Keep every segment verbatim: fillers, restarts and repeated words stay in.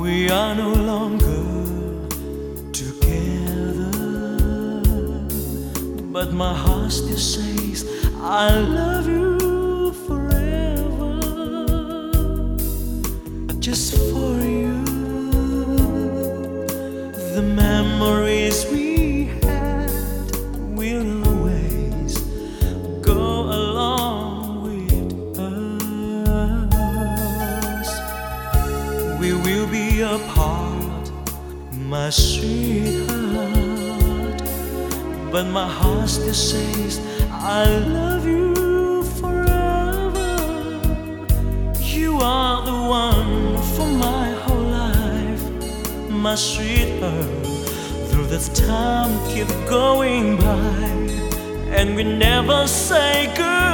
We are no longer together, but my heart still says I love you forever. Just for you, the memories we had will always go along with us. We will be apart, my sweetheart, but my heart still says I love you forever. You are the one for my whole life, my sweetheart. Through this time keep going by, and we never say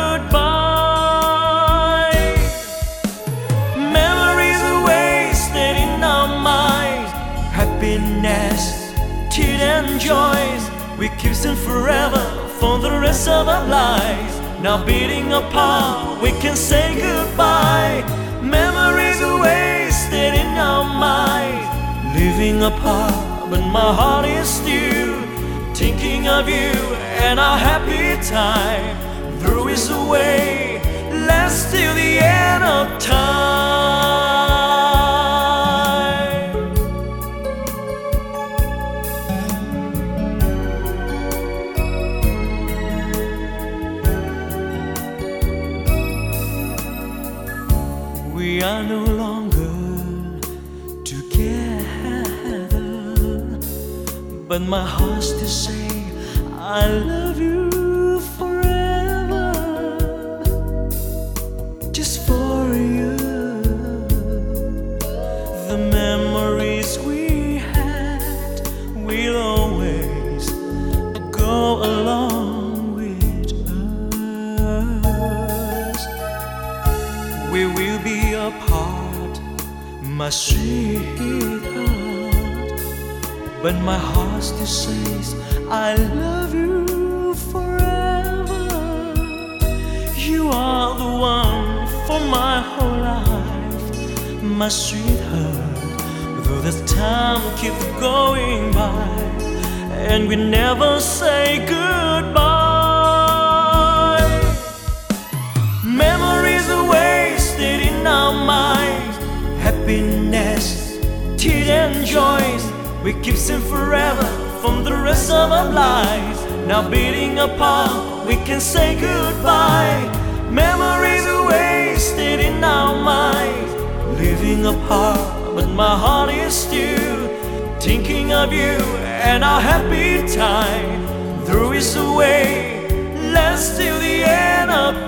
goodbye. Memories are wasted in our minds, happiness, tears and joys we keep them forever for the rest of our lives. Now beating apart, we can say goodbye. Memories are wasted in our minds, living apart, but my heart is still thinking of you and our happy time. Through is the way, last till the end of time. We are no longer together, but my heart still say I love you forever. Just for you, the memories we had will always go along with us. We will be apart, my sweetheart, but my heart still says I love you forever. You are the one for my whole life, my sweetheart. Though this time keeps going by, and we never say goodbye. Memories are wasted in our minds, happiness, tears and joys we keep them forever from the rest of our lives. Now beating apart, we can say goodbye. Memories are wasted in our minds, living apart, but my heart is still thinking of you and our happy time. Through is the way, last till the end of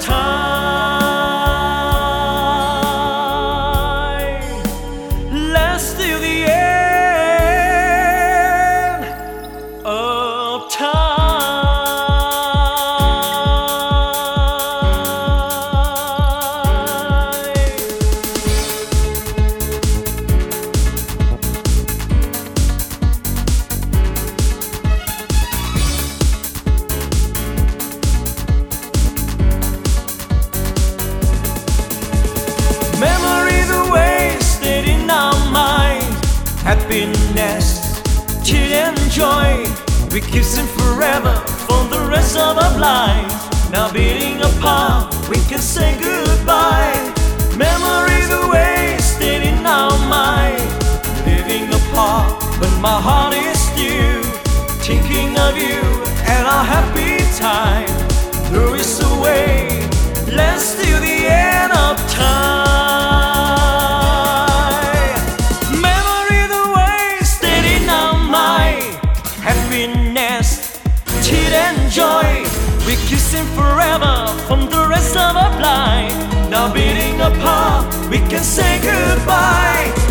time. Last till the end of time. Memories are wasted in our minds, happiness, tears and joy we keep them forever for the rest of our lives. Now beating apart, we can say goodbye. Memories are wasted in our minds, living apart, but my heart is still thinking of you and our happy time. Through is the way, last till the end of time. Memories are wasted in our mind, happiness, tears and joy we kiss them forever from the rest of our life. Now beating apart, we can say goodbye.